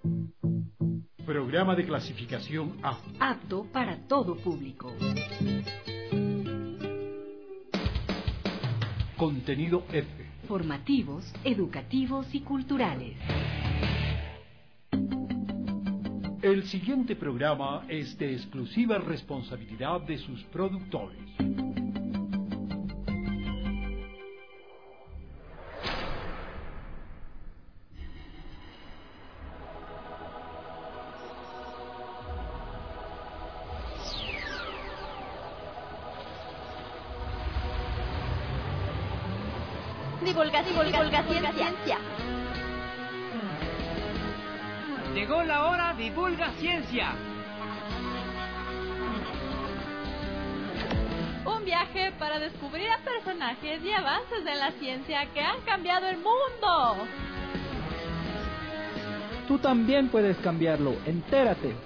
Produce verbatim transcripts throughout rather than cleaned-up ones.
Programa de clasificación A. Apto para todo público. Contenido F. Formativos, educativos y culturales. El siguiente programa es de exclusiva responsabilidad de sus productores. Divulgación, divulgación, ciencia. Llegó la hora, divulga ciencia. Un viaje para descubrir a personajes y avances de la ciencia que han cambiado el mundo. Tú también puedes cambiarlo, entérate.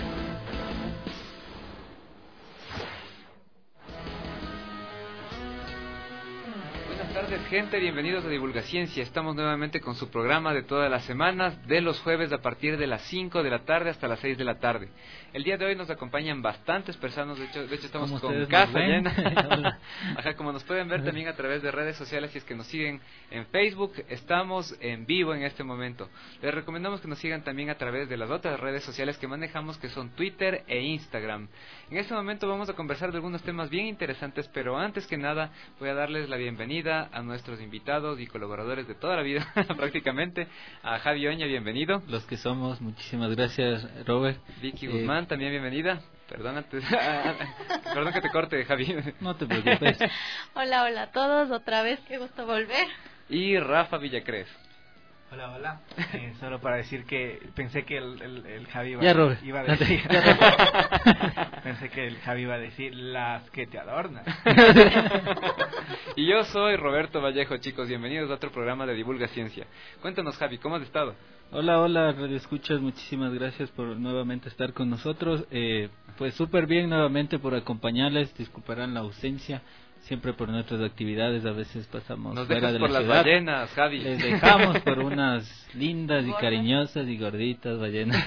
Buenas tardes, gente, bienvenidos a Divulga Ciencia. Estamos nuevamente con su programa de todas las semanas, de los jueves a partir de las cinco de la tarde hasta las seis de la tarde. El día de hoy nos acompañan bastantes personas, de hecho, de hecho estamos con casa llena. Ajá, como nos pueden ver también a través de redes sociales, si es que nos siguen en Facebook, estamos en vivo en este momento. Les recomendamos que nos sigan también a través de las otras redes sociales que manejamos, que son Twitter e Instagram. En este momento vamos a conversar de algunos temas bien interesantes, pero antes que nada voy a darles la bienvenida a nuestros invitados y colaboradores de toda la vida, prácticamente. A Javi Oña, bienvenido. Los que somos, muchísimas gracias, Robert. Vicky eh, Guzmán, también bienvenida. Perdónate, perdón que te corte, Javi. No te preocupes. Hola, hola a todos, otra vez, qué gusto volver. Y Rafa Villacrés. Hola, hola. Eh, solo para decir que pensé que el, el, el Javi iba, ya, Robert. iba a decir. Pensé que el Javi iba a decir las que te adornan. Y yo soy Roberto Vallejo, chicos. Bienvenidos a otro programa de Divulga Ciencia. Cuéntanos, Javi, ¿cómo has estado? Hola, hola, Radio Escuchas. Muchísimas gracias por nuevamente estar con nosotros. Eh, pues súper bien nuevamente por acompañarles. Disculparán la ausencia. Siempre por nuestras actividades, a veces pasamos Nos fuera dejas de por la las ciudad. ballenas, Javi. Les dejamos por unas lindas y cariñosas y gorditas ballenas.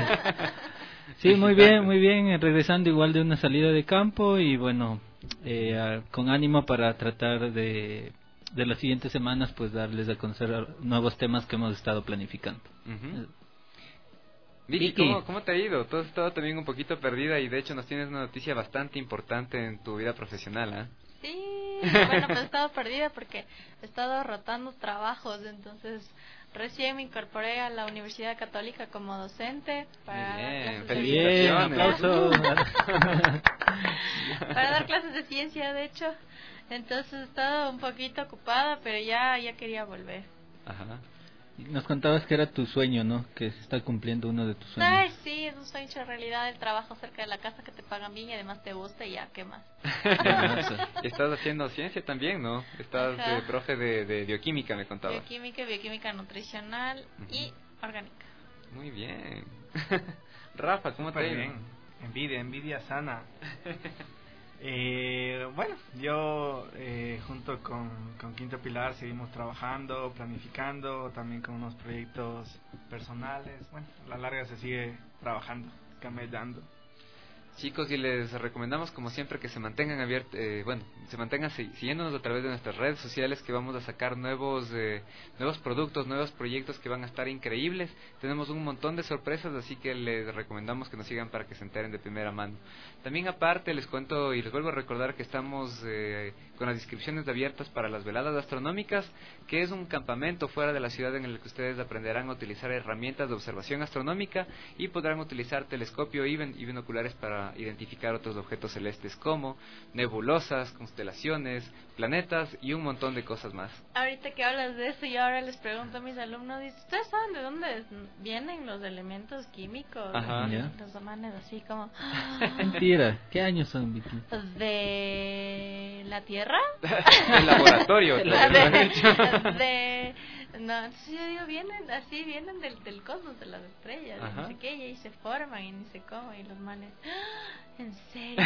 Sí, muy bien, muy bien. Regresando igual de una salida de campo y bueno, eh, a, con ánimo para tratar de, de las siguientes semanas, pues darles a conocer nuevos temas que hemos estado planificando. Uh-huh. Vicky, ¿cómo, ¿cómo te ha ido? Tú has estado también un poquito perdida y de hecho nos tienes una noticia bastante importante en tu vida profesional, ¿eh? Sí, bueno, pues he estado perdida porque he estado rotando trabajos, entonces recién me incorporé a la Universidad Católica como docente para bien, dar felicitaciones. Bien, aplausos. Para dar clases de ciencia, de hecho. Entonces he estado un poquito ocupada, pero ya ya quería volver. Ajá. Nos contabas que era tu sueño, ¿no? Que se está cumpliendo uno de tus sueños. Ay, sí, es un sueño en realidad, el trabajo cerca de la casa que te pagan bien y además te gusta y ya, ¿qué más? Estás haciendo ciencia también, ¿no? Estás de profe de, de bioquímica, me contabas. Bioquímica, bioquímica nutricional uh-huh. y orgánica. Muy bien. Rafa, ¿cómo Super te ha ido? bien. Envidia, envidia sana. Eh, bueno, yo eh, junto con, con Quinto Pilar seguimos trabajando, planificando, también con unos proyectos personales. Bueno, a la larga se sigue trabajando, camellando. Chicos, y les recomendamos como siempre que se mantengan abiertos, eh, bueno, se mantengan siguiéndonos a través de nuestras redes sociales, que vamos a sacar nuevos eh, nuevos productos, nuevos proyectos que van a estar increíbles. Tenemos un montón de sorpresas, así que les recomendamos que nos sigan para que se enteren de primera mano. También aparte les cuento y les vuelvo a recordar que estamos eh, con las inscripciones abiertas para las veladas astronómicas, que es un campamento fuera de la ciudad en el que ustedes aprenderán a utilizar herramientas de observación astronómica y podrán utilizar telescopio y, y binoculares para identificar otros objetos celestes como nebulosas, constelaciones, planetas y un montón de cosas más. Ahorita que hablas de eso, yo ahora les pregunto a mis alumnos, ¿ustedes saben de dónde vienen los elementos químicos? Ajá. Los manes así como... Mentira, ¿qué años son, Vicky? ¿De la Tierra? Del laboratorio. de, de, de No, entonces yo digo, vienen así, vienen del, del cosmos, de las estrellas, y no sé qué, y ahí se forman, y ni sé cómo, y los manes, ¡ah! ¿En serio?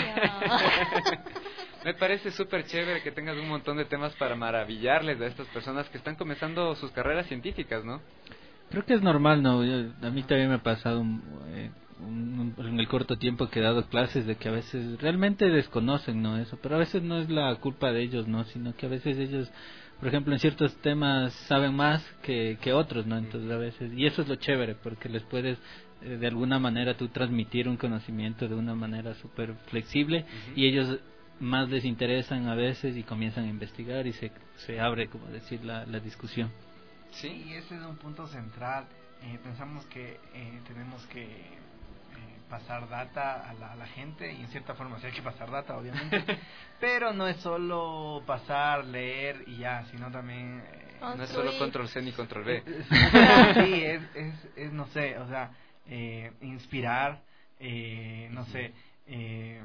Me parece súper chévere que tengas un montón de temas para maravillarles a estas personas que están comenzando sus carreras científicas, ¿no? Creo que es normal, ¿no? Yo, a mí también me ha pasado un, eh, un, un, en el corto tiempo que he dado clases de que a veces realmente desconocen, ¿no? Eso, pero a veces no es la culpa de ellos, ¿no? Sino que a veces ellos, por ejemplo, en ciertos temas saben más que, que otros, ¿no? Entonces a veces, y eso es lo chévere, porque les puedes eh, de alguna manera tú transmitir un conocimiento de una manera súper flexible, uh-huh. y ellos más les interesan a veces y comienzan a investigar y se, se abre, como decir, la, la discusión. Sí, y ese es un punto central. Eh, pensamos que eh, tenemos que eh, pasar data a la, a la gente, y en cierta forma sí hay que pasar data, obviamente, pero no es solo pasar, leer y ya, sino también... Eh, no es solo control C ni control V. Sí, es, es, es, no sé, o sea, eh, inspirar, eh, no sé... Eh,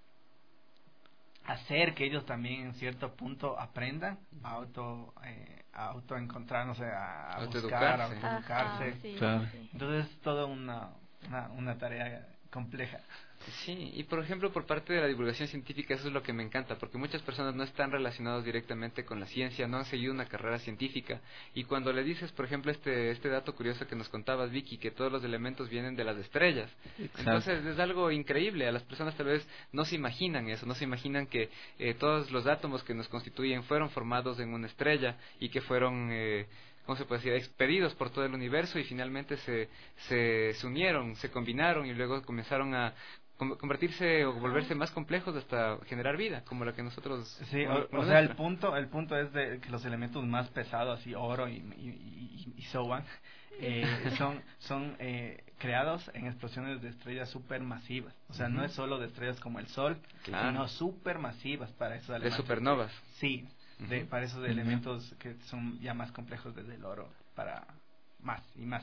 hacer que ellos también en cierto punto aprendan a auto eh, a auto encontrar, no sé, a, a buscar, a autoeducarse. Sí, claro. sí. Entonces es toda una, una una tarea compleja. Sí, y por ejemplo por parte de la divulgación científica eso es lo que me encanta, porque muchas personas no están relacionados directamente con la ciencia, no han seguido una carrera científica, y cuando le dices, por ejemplo, este este dato curioso que nos contabas, Vicky, que todos los elementos vienen de las estrellas, exacto. Entonces es algo increíble, a las personas tal vez no se imaginan eso, no se imaginan que eh, todos los átomos que nos constituyen fueron formados en una estrella y que fueron... Eh, ¿cómo se puede decir?, expedidos por todo el universo y finalmente se, se, se unieron, se combinaron y luego comenzaron a convertirse o volverse más complejos hasta generar vida, como la que nosotros... Sí, o, o sea, el punto el punto es de que los elementos más pesados, así oro y, y, y, y so on, eh, son, son eh, creados en explosiones de estrellas supermasivas. O sea, uh-huh. no es solo de estrellas como el Sol, claro. sino supermasivas para esos elementos. De supernovas. Sí. De, uh-huh. para esos uh-huh. elementos que son ya más complejos desde el oro para más y más.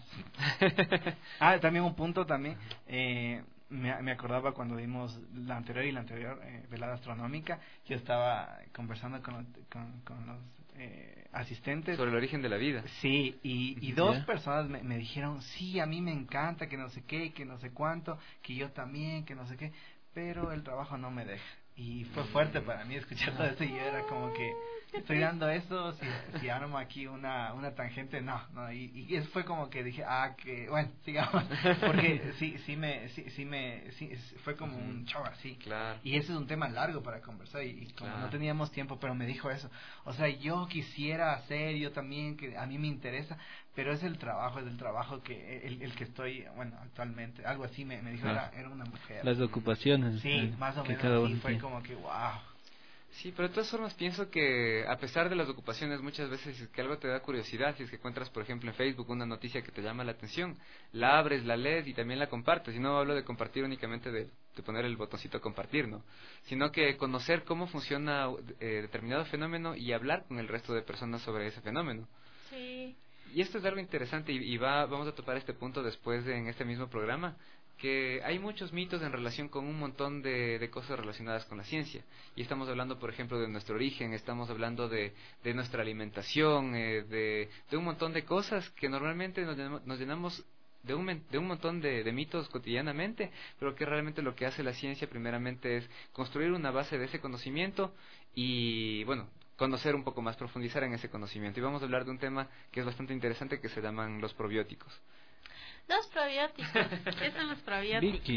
Ah, también un punto también eh, me, me acordaba cuando vimos la anterior y la anterior eh, velada astronómica, yo estaba conversando con, con, con los eh, asistentes sobre el origen de la vida. Sí, y, y dos yeah. personas me, me dijeron, sí, a mí me encanta, que no sé qué, que no sé cuánto, que yo también, que no sé qué, pero el trabajo no me deja. Y fue fuerte para mí escuchar todo eso, y yo era como que estoy dando eso, si, si armo aquí una una tangente, no, no, y, y eso fue como que dije, ah, que, bueno, sigamos, porque sí, sí me, sí, sí me, sí, fue como uh-huh. un show así, claro. Y ese es un tema largo para conversar, y, y como claro. no teníamos tiempo, pero me dijo eso, o sea, yo quisiera hacer, yo también, que a mí me interesa, pero es el trabajo, es el trabajo que, el, el que estoy, bueno, actualmente, algo así me, me dijo, ah. era, era una mujer. Las ocupaciones. Sí, eh, más o menos así, fue como que, wow. Sí, pero de todas formas pienso que a pesar de las ocupaciones muchas veces si es que algo te da curiosidad, si es que encuentras por ejemplo en Facebook una noticia que te llama la atención, la abres, la lees y también la compartes. Y no hablo de compartir únicamente de, de poner el botoncito compartir, ¿no? Sino que conocer cómo funciona eh, determinado fenómeno y hablar con el resto de personas sobre ese fenómeno. Sí. Y esto es algo interesante y, y va, vamos a topar este punto después de, en este mismo programa, que hay muchos mitos en relación con un montón de, de cosas relacionadas con la ciencia. Y estamos hablando, por ejemplo, de nuestro origen, estamos hablando de, de nuestra alimentación, eh, de, de un montón de cosas que normalmente nos llenamos, nos llenamos de un, de un montón de, de mitos cotidianamente, pero que realmente lo que hace la ciencia primeramente es construir una base de ese conocimiento y, bueno, conocer un poco más, profundizar en ese conocimiento. Y vamos a hablar de un tema que es bastante interesante, que se llaman los probióticos. Los probióticos. ¿Qué son los probióticos? Vicky.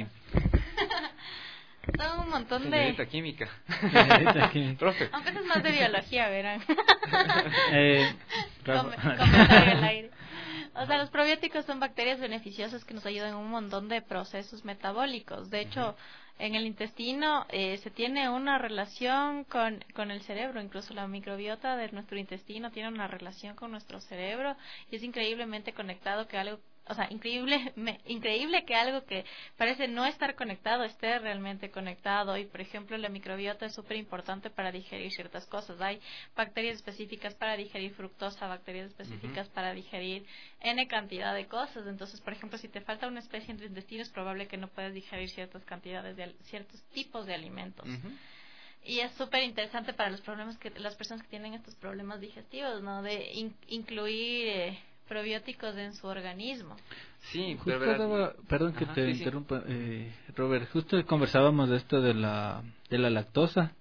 Son un montón Señorita de... química. Señorita química. Profe. Aunque eso es más de biología, verán. eh, Com- comentario al aire. O sea, los probióticos son bacterias beneficiosas que nos ayudan en un montón de procesos metabólicos. De hecho, uh-huh. en el intestino eh, se tiene una relación con, con el cerebro. Incluso la microbiota de nuestro intestino tiene una relación con nuestro cerebro y es increíblemente conectado que algo... O sea, increíble, me, increíble que algo que parece no estar conectado esté realmente conectado. Y, por ejemplo, la microbiota es súper importante para digerir ciertas cosas. Hay bacterias específicas para digerir fructosa, bacterias específicas uh-huh. para digerir N cantidad de cosas. Entonces, por ejemplo, si te falta una especie en tu intestino, es probable que no puedas digerir ciertas cantidades de ciertos tipos de alimentos. Uh-huh. Y es súper interesante para los problemas que las personas que tienen estos problemas digestivos, ¿no? De in, incluir... Eh, probióticos en su organismo. Sí, justo pero daba, perdón que Ajá, te sí, interrumpa, sí. Eh, Robert, justo conversábamos de esto de la de la lactosa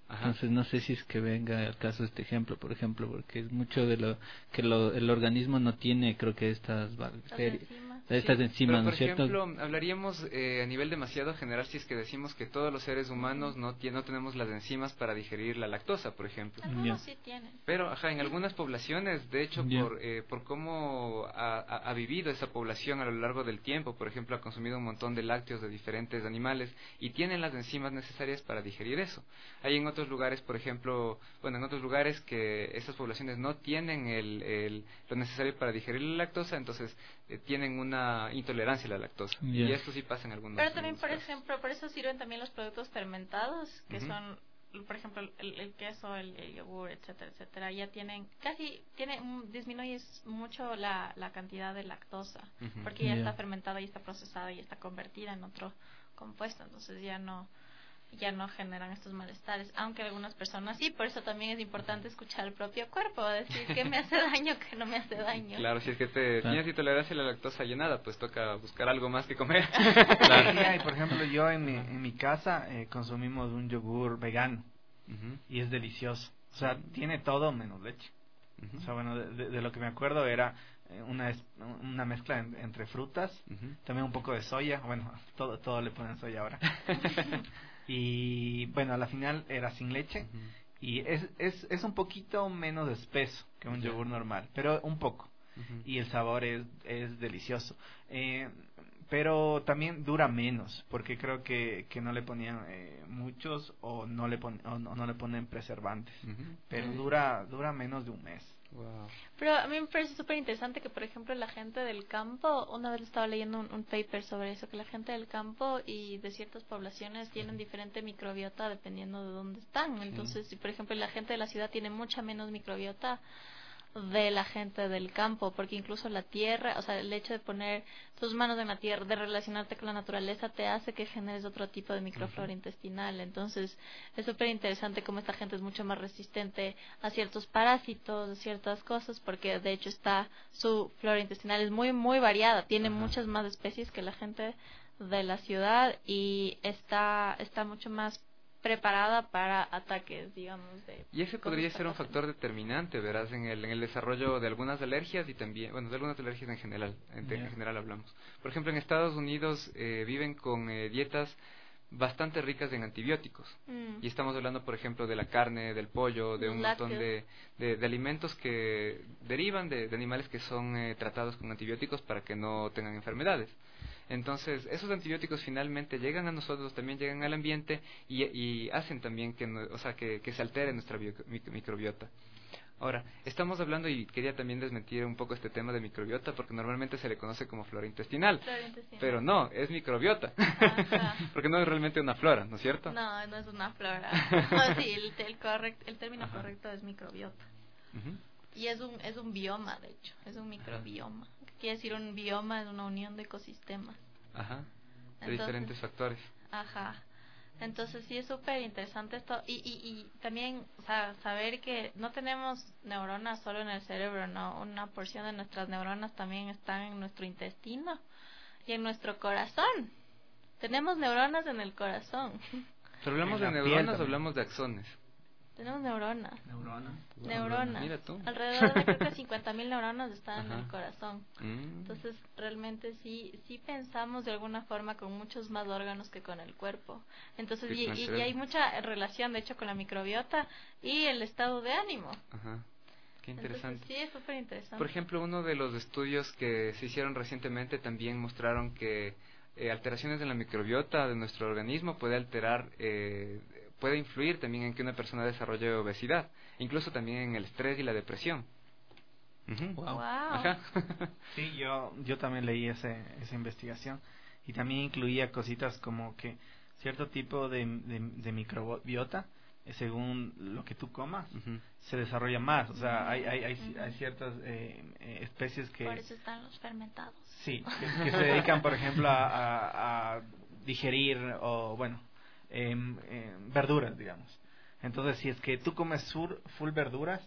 Ajá. Entonces no sé si es que venga al caso este ejemplo, por ejemplo, porque es mucho de lo que lo, el organismo no tiene, creo que estas bacterias, estas Sí, enzimas, pero, ¿no por es cierto? ejemplo, hablaríamos eh, a nivel demasiado general si es que decimos que todos los seres humanos no, tie- no tenemos las enzimas para digerir la lactosa, por ejemplo. Algunos sí tienen. Pero, ajá, en algunas poblaciones, de hecho, Ya. por eh, por cómo ha, ha- ha vivido esa población a lo largo del tiempo, por ejemplo, ha consumido un montón de lácteos de diferentes animales y tienen las enzimas necesarias para digerir eso. Hay en otros lugares, por ejemplo, bueno, en otros lugares que esas poblaciones no tienen el, el- lo necesario para digerir la lactosa, entonces eh, tienen una intolerancia a la lactosa. Ya. Y esto sí pasa en algunos Pero también, algunos por casos. ejemplo, por eso sirven también los productos fermentados, que Ujú. son, por ejemplo, el, el queso, el, el yogur, etcétera, etcétera. Ya tienen, casi, tiene, un- disminuye mucho la, la cantidad de lactosa, Ujú. porque ya Ya. está fermentada, ya está procesada, ya está convertida en otro compuesto, entonces ya no ya no generan estos malestares, aunque algunas personas sí. Por eso también es importante escuchar el propio cuerpo, decir qué me hace daño, qué no me hace daño. Claro, si es que te Claro. tienes intolerancia a la lactosa ya nada, pues toca buscar algo más que comer. Claro. Y, por ejemplo, yo en mi, en mi casa eh, consumimos un yogur vegano Ujú, y es delicioso. O sea, tiene todo menos leche. ujú, O sea, bueno, de, de- de lo que me acuerdo era eh, una, es- una mezcla en- entre frutas, ujú. también un poco de soya. Bueno, todo, todo le ponen soya ahora. Y bueno, a la final era sin leche. Ujú. Y es, es, es un poquito menos espeso que un Ya. yogur normal, pero un poco. Ujú. Y el sabor es, es delicioso. Eh, pero también dura menos, porque creo que, que no le ponían eh, muchos o no le pon, o no, no le ponen preservantes. Ujú. Pero Sí. dura dura menos de un mes. Wow. Pero a mí me parece súper interesante que, por ejemplo, la gente del campo, una vez estaba leyendo un, un paper sobre eso, que la gente del campo y de ciertas poblaciones tienen diferente microbiota dependiendo de dónde están. Entonces, si por ejemplo la gente de la ciudad tiene mucha menos microbiota de la gente del campo, porque incluso la tierra, o sea, el hecho de poner tus manos en la tierra, de relacionarte con la naturaleza, te hace que generes otro tipo de microflora intestinal. Entonces, es súper interesante cómo esta gente es mucho más resistente a ciertos parásitos, a ciertas cosas, porque de hecho está, su flora intestinal es muy, muy variada, tiene Ajá. muchas más especies que la gente de la ciudad y está, está mucho más preparada para ataques, digamos, de Y ese cosas podría ser un patógenas. factor determinante, verás, en el, en el desarrollo de algunas alergias y también, bueno, de algunas alergias en general, en, Ya. en general hablamos. Por ejemplo, en Estados Unidos eh, viven con eh, dietas bastante ricas en antibióticos. Mm. Y estamos hablando, por ejemplo, de la carne, del pollo, de Los un montón de, lácteos. de, de alimentos que derivan de, de animales que son eh, tratados con antibióticos para que no tengan enfermedades. Entonces, esos antibióticos finalmente llegan a nosotros, también llegan al ambiente y, y hacen también que, no- o sea, que, que se altere nuestra bio- mic- microbiota. Ahora, estamos hablando, y quería también desmentir un poco este tema de microbiota, porque normalmente se le conoce como flora intestinal, Flora intestinal. pero no, es microbiota, Ajá. porque no es realmente una flora, ¿no es cierto? No, no es una flora. No, sí, el, el, correct, el término Ajá. correcto es microbiota. Ujú. Y es un, es un bioma, de hecho, es un microbioma. ¿Qué quiere decir un bioma? Es una unión de ecosistemas. Ajá, de Entonces, diferentes factores. Ajá. Entonces sí es súper interesante esto y, y, y también, o sea, saber que no tenemos neuronas solo en el cerebro, no, una porción de nuestras neuronas también están en nuestro intestino y en nuestro corazón. Tenemos neuronas en el corazón. ¿Pero hablamos En de la piel neuronas o también. hablamos de axones? Tenemos neuronas. Neurona. Neuronas. Mira tú. Alrededor de creo que cincuenta mil neuronas están en Ajá. el corazón. Mm. Entonces, realmente sí sí pensamos de alguna forma con muchos más órganos que con el cuerpo. Entonces, Sí, y, con el y- y cerebro. hay mucha relación, de hecho, con la microbiota y el estado de ánimo. Ajá, qué interesante. Entonces, sí, es súper interesante. Por ejemplo, uno de los estudios que se hicieron recientemente también mostraron que eh, alteraciones en la microbiota de nuestro organismo puede alterar, eh, puede influir también en que una persona desarrolle obesidad, incluso también en el estrés y la depresión. Ujú. Wow. Ajá. Sí, yo, yo también leí ese, esa investigación y también incluía cositas como que cierto tipo de, de, de microbiota, eh, según lo que tú comas, Ujú. se desarrolla más. O sea, hay, hay, hay, Ujú. hay ciertas eh, eh, especies que, Por eso están los fermentados. sí, que, que se dedican, por ejemplo, a, a, a digerir o, bueno, em, em, verduras, digamos. Entonces, si es que tú comes full, full verduras,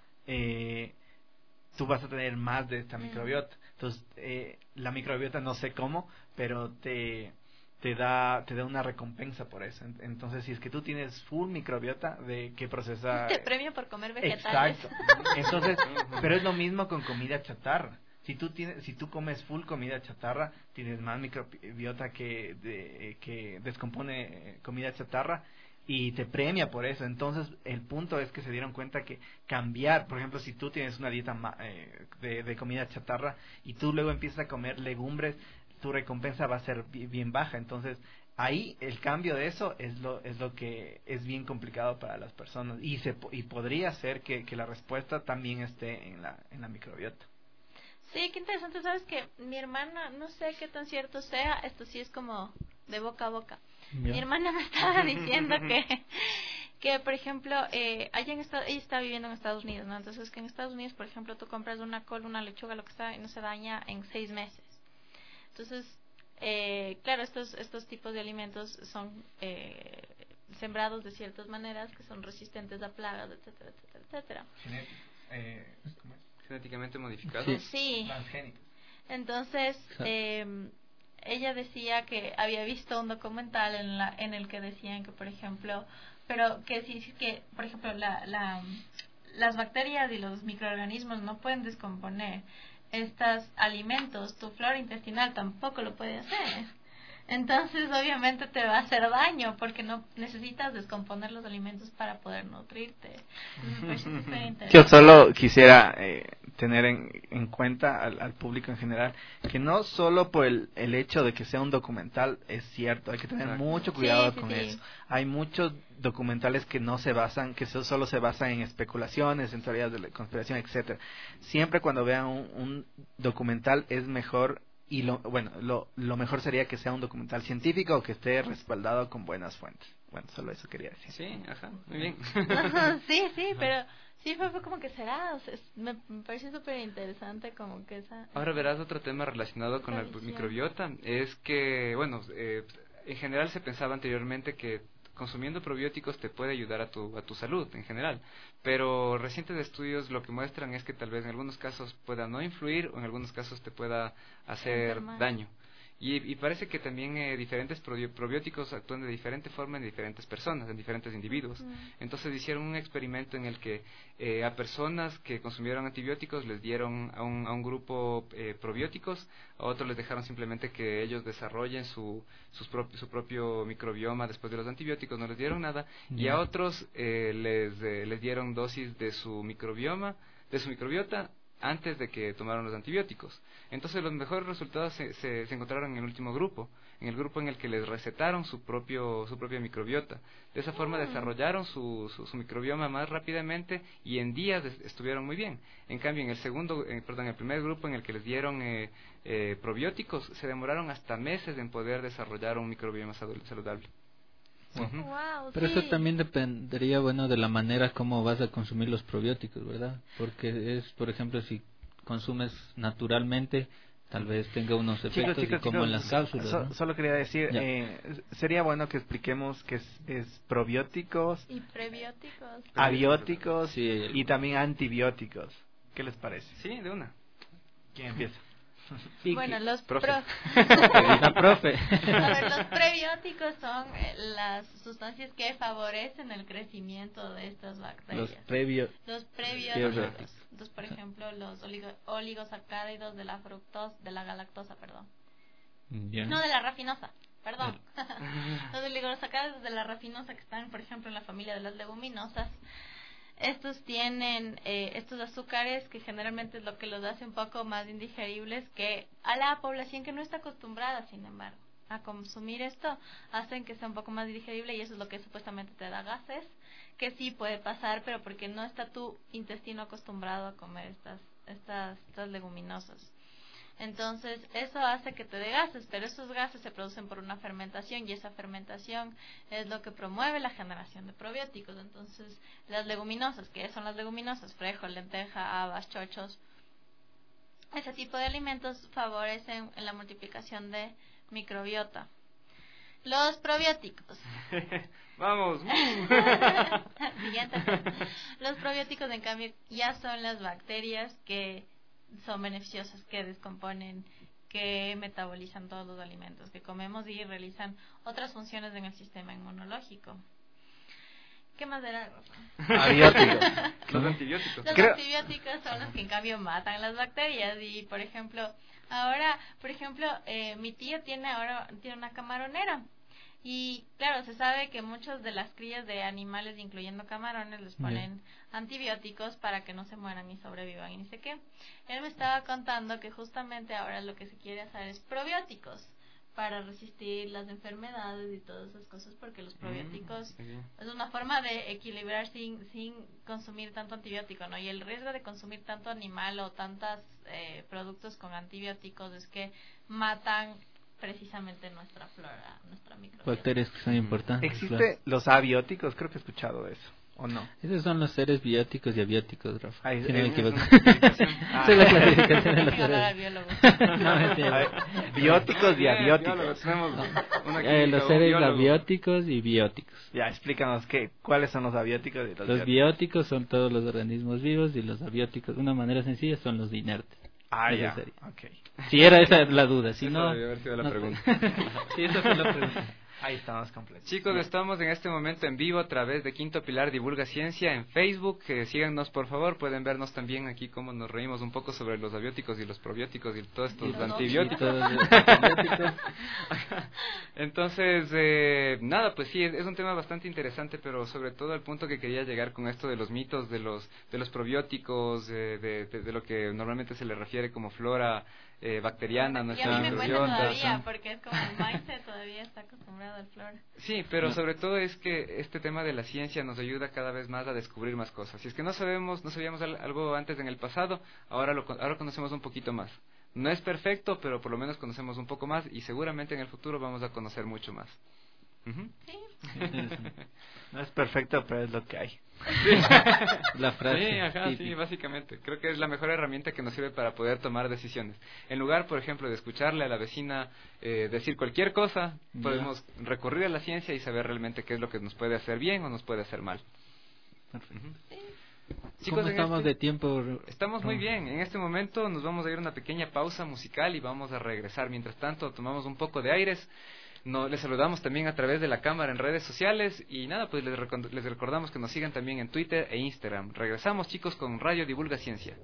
eh, tú vas a tener más de esta Mm. microbiota. Entonces, eh, la microbiota no sé cómo, pero te te da te da una recompensa por eso. Entonces, si es que tú tienes full microbiota de que procesa... Te premio por comer vegetales. Exacto. Entonces, pero es lo mismo con comida chatarra. Si tú tienes, si tú comes full comida chatarra, tienes más microbiota que de, que descompone comida chatarra y te premia por eso. Entonces, el punto es que se dieron cuenta que cambiar, por ejemplo, si tú tienes una dieta eh, de, de comida chatarra y tú luego empiezas a comer legumbres, tu recompensa va a ser bien baja. Entonces, ahí el cambio de eso es lo es lo que es bien complicado para las personas y se y podría ser que, que la respuesta también esté en la en la microbiota. Sí, qué interesante. Sabes que mi hermana, no sé qué tan cierto sea, esto sí es como de boca a boca. Yeah. Mi hermana me estaba diciendo que, que por ejemplo, eh, allá en Estados, ella está viviendo en Estados Unidos, ¿no? Entonces que en Estados Unidos, por ejemplo, tú compras una col, una lechuga, lo que sea, y no se daña en seis meses. Entonces, eh, claro, estos estos tipos de alimentos son eh, sembrados de ciertas maneras que son resistentes a plagas, etcétera, etcétera, etcétera. Eh, ¿cómo es? Genéticamente modificados. Sí. sí. Entonces, eh, ella decía que había visto un documental en la en el que decían que, por ejemplo, pero que sí que, por ejemplo, la, la las bacterias y los microorganismos no pueden descomponer estos alimentos, tu flora intestinal tampoco lo puede hacer. Entonces, obviamente te va a hacer daño porque no necesitas descomponer los alimentos para poder nutrirte. Yo solo quisiera eh, tener en, en cuenta al, al público en general que no solo por el, el hecho de que sea un documental es cierto, hay que tener Exacto. mucho cuidado sí, sí, con sí. eso. Hay muchos documentales que no se basan, que solo se basan en especulaciones, en teorías de la conspiración, etcétera. Siempre cuando vean un, un documental es mejor y lo bueno lo lo mejor sería que sea un documental científico o que esté respaldado con buenas fuentes. Bueno, solo eso quería decir. Sí, ajá, muy bien. sí, sí, pero sí fue, fue como que será, o sea, me, me parece súper interesante como que esa... Ahora verás otro tema relacionado con la microbiota, es que, bueno, eh, en general se pensaba anteriormente que consumiendo probióticos te puede ayudar a tu a tu salud en general, pero recientes estudios lo que muestran es que tal vez en algunos casos pueda no influir o en algunos casos te pueda hacer daño. Y, y parece que también eh, diferentes probióticos actúan de diferente forma en diferentes personas, en diferentes individuos. Mm. Entonces hicieron un experimento en el que eh, a personas que consumieron antibióticos les dieron a un, a un grupo eh, probióticos, a otros les dejaron simplemente que ellos desarrollen su, sus pro, su propio microbioma después de los antibióticos, no les dieron nada, mm. y a otros eh, les, eh, les dieron dosis de su microbioma, de su microbiota, antes de que tomaron los antibióticos. Entonces los mejores resultados se, se, se encontraron en el último grupo, en el grupo en el que les recetaron su propio su propia microbiota. De esa forma desarrollaron su, su, su microbioma más rápidamente y en días estuvieron muy bien. En cambio, en el segundo, eh, perdón, en el primer grupo en el que les dieron eh, eh, probióticos, se demoraron hasta meses en poder desarrollar un microbioma saludable. Uh-huh. Wow, Pero sí. eso también dependería, bueno, de la manera como vas a consumir los probióticos, ¿verdad? Porque es, por ejemplo, si consumes naturalmente, tal vez tenga unos efectos chicos, chicos, como chicos, en las cápsulas. so, ¿no? Solo quería decir, eh, sería bueno que expliquemos qué es, es probióticos, y prebióticos, abióticos sí, el... y también antibióticos. ¿Qué les parece? Sí, de una. ¿Quién empieza? Bueno, los profe. Pro... la profe. A ver, los prebióticos son eh, las sustancias que favorecen el crecimiento de estas bacterias. Los previo... Los prebióticos. Entonces, por ejemplo, los oligo oligosacáridos de la fructosa, de la galactosa, perdón. Yeah. No, de la rafinosa, perdón. Los oligosacáridos de la rafinosa que están, por ejemplo, en la familia de las leguminosas. Estos tienen eh, estos azúcares que generalmente es lo que los hace un poco más indigeribles que a la población que no está acostumbrada, sin embargo, a consumir esto, hacen que sea un poco más digerible y eso es lo que supuestamente te da gases, que sí puede pasar, pero porque no está tu intestino acostumbrado a comer estas estas, estas leguminosas. Entonces, eso hace que te dé gases, pero esos gases se producen por una fermentación y esa fermentación es lo que promueve la generación de probióticos. Entonces, las leguminosas, ¿qué son las leguminosas? Frijol, lenteja, habas, chochos. Ese tipo de alimentos favorecen la multiplicación de microbiota. Los probióticos. Vamos. Siguiente. Los probióticos, en cambio, ya son las bacterias que son beneficiosas, que descomponen, que metabolizan todos los alimentos que comemos y realizan otras funciones en el sistema inmunológico. ¿Qué más era, Rafa? Abióticos. Los antibióticos. Los Creo... antibióticos son los que en cambio matan las bacterias y, por ejemplo, ahora, por ejemplo, eh, mi tía tiene ahora tiene una camaronera y, claro, se sabe que muchas de las crías de animales, incluyendo camarones, les ponen yeah. antibióticos para que no se mueran y sobrevivan y ni sé qué. Él me estaba contando que justamente ahora lo que se quiere hacer es probióticos para resistir las enfermedades y todas esas cosas, porque los probióticos mm, es una forma de equilibrar sin sin consumir tanto antibiótico, ¿no? Y el riesgo de consumir tanto animal o tantos eh, productos con antibióticos es que matan precisamente nuestra flora, nuestra microbiota. Bacterias que son importantes. ¿Existe claro. los abióticos? Creo que he escuchado eso. ¿O no? Esos son los seres bióticos y abióticos, Rafa. Ay, si no me equivoco. Ah. Esa es la clasificación de los seres. No, mentira. Bióticos y abióticos. No. Eh, los seres abióticos y bióticos. Ya, explícanos qué, cuáles son los abióticos y los, los bióticos. bióticos son todos los organismos vivos y los abióticos, de una manera sencilla, son los inertes. Ah, eso ya. Sería. Okay. Si era esa la duda, si Eso no... debió haber sido la no pregunta. Sí, esa fue la pregunta. Ahí estamos completos. Chicos, estamos en este momento en vivo a través de Quinto Pilar Divulga Ciencia en Facebook. Eh, síganos, por favor. Pueden vernos también aquí cómo nos reímos un poco sobre los abióticos y los probióticos y todos estos y antibióticos. Entonces, eh, nada, pues sí, es, es un tema bastante interesante, pero sobre todo al punto que quería llegar con esto de los mitos de los de los probióticos, eh, de, de, de lo que normalmente se le refiere como flora eh, bacteriana, y nuestra a mí me cuesta microbiota. todavía, porque es como el mindset todavía está acostumbrado al flora. Sí, pero sobre todo es que este tema de la ciencia nos ayuda cada vez más a descubrir más cosas. Si es que no sabemos, no sabíamos algo antes en el pasado, ahora lo ahora conocemos un poquito más. No es perfecto, pero por lo menos conocemos un poco más y seguramente en el futuro vamos a conocer mucho más. Uh-huh. Sí. No es perfecto, pero es lo que hay. Sí. La frase. Sí, ajá, típica. sí, básicamente. Creo que es la mejor herramienta que nos sirve para poder tomar decisiones. En lugar, por ejemplo, de escucharle a la vecina eh, decir cualquier cosa, yeah. podemos recurrir a la ciencia y saber realmente qué es lo que nos puede hacer bien o nos puede hacer mal. Perfecto. Uh-huh. Sí. Chicos, ¿cómo estamos este... de tiempo? Estamos muy bien. En este momento nos vamos a ir a una pequeña pausa musical y vamos a regresar. Mientras tanto, tomamos un poco de aires. No, les saludamos también a través de la cámara en redes sociales y nada, pues les, rec- les recordamos que nos sigan también en Twitter e Instagram. Regresamos, chicos, con Radio Divulga Ciencia.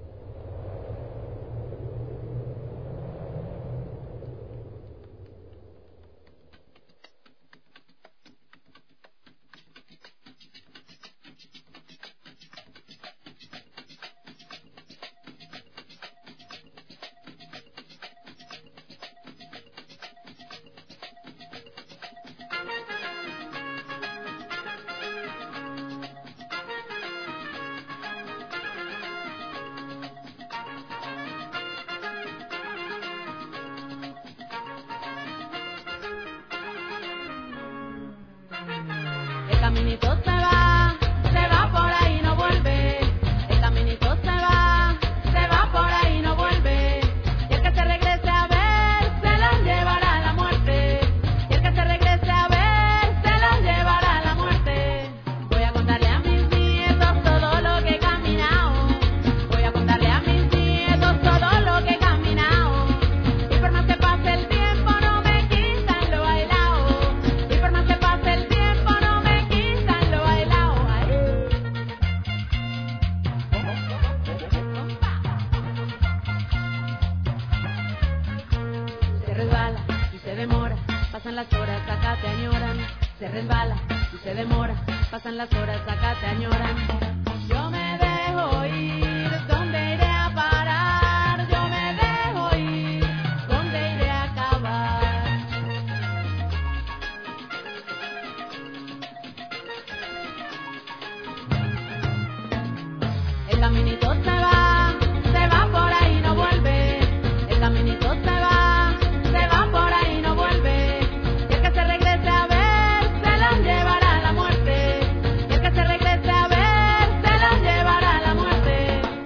caminito se va, se va por ahí no vuelve. El caminito se va, se va por ahí no vuelve. Y el que se regrese a ver, se lo llevará la muerte. Y el que se regrese a ver, se lo llevará la muerte. Voy a contarle a mis nietos todo lo que he caminado. Voy a contarle a mis nietos todo lo que he caminado. Y por más que pase el tiempo no me quitan lo bailado. Y por más que pase el tiempo no me quitan lo bailado. Se resbala y se demora, pasan las horas, acá te añoran. Se resbala y se demora, pasan las horas, acá te añoran. Yo me dejo ir, ¿dónde iré a parar? Yo me dejo ir, ¿dónde iré a acabar? El caminito se va, se va por ahí no vuelve. El caminito se va, se va por ahí no vuelve. Y el que se regrese a ver, se lo llevará la muerte. Y el que se regrese a ver, se lo llevará la muerte.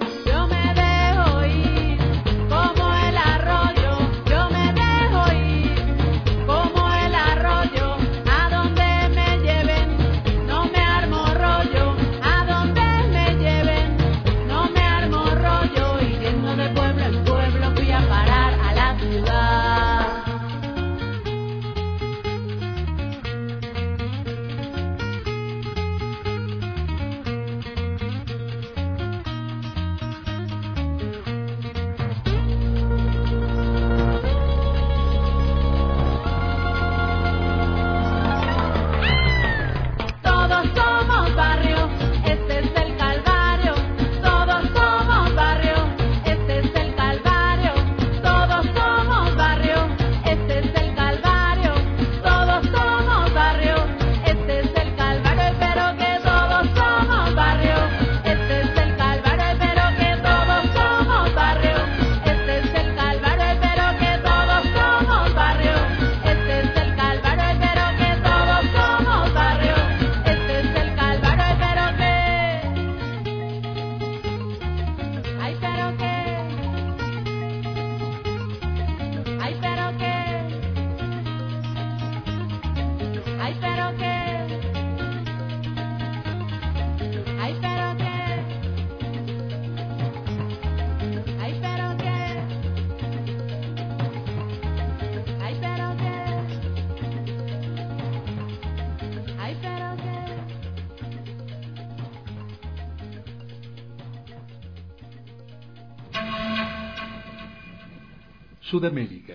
Sudamérica.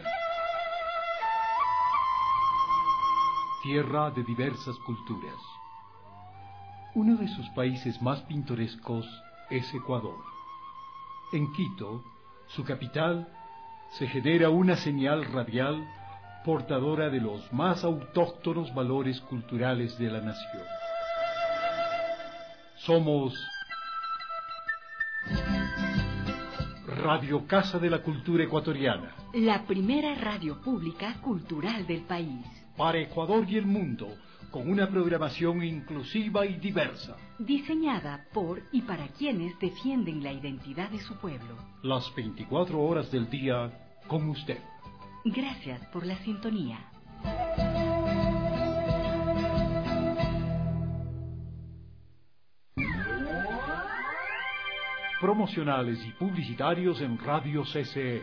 Tierra de diversas culturas. Uno de sus países más pintorescos es Ecuador. En Quito, su capital, se genera una señal radial portadora de los más autóctonos valores culturales de la nación. Somos Radio Casa de la Cultura Ecuatoriana. La primera radio pública cultural del país. Para Ecuador y el mundo, con una programación inclusiva y diversa. Diseñada por y para quienes defienden la identidad de su pueblo. Las veinticuatro horas del día con usted. Gracias por la sintonía. Promocionales y publicitarios en Radio C C E.